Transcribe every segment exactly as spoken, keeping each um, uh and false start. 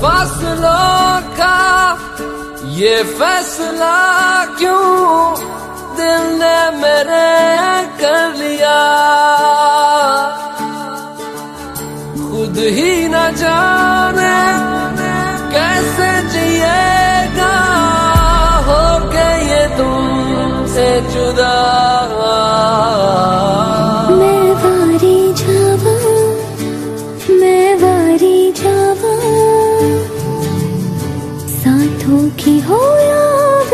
फासलों का ये फैसला क्यों दिल ने मेरे कर लिया, खुद ही न जाने कैसे जिएगा हो के ये तुमसे जुदा। मैं वारी जावा, मैं वारी जावा, साथों की हो या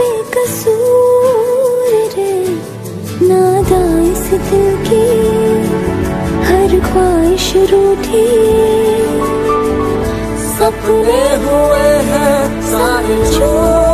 बेकसूर रे, नादा इस दिल की हर ख्वाहिश रूठी, सपने हुए हैं सारे छूटे।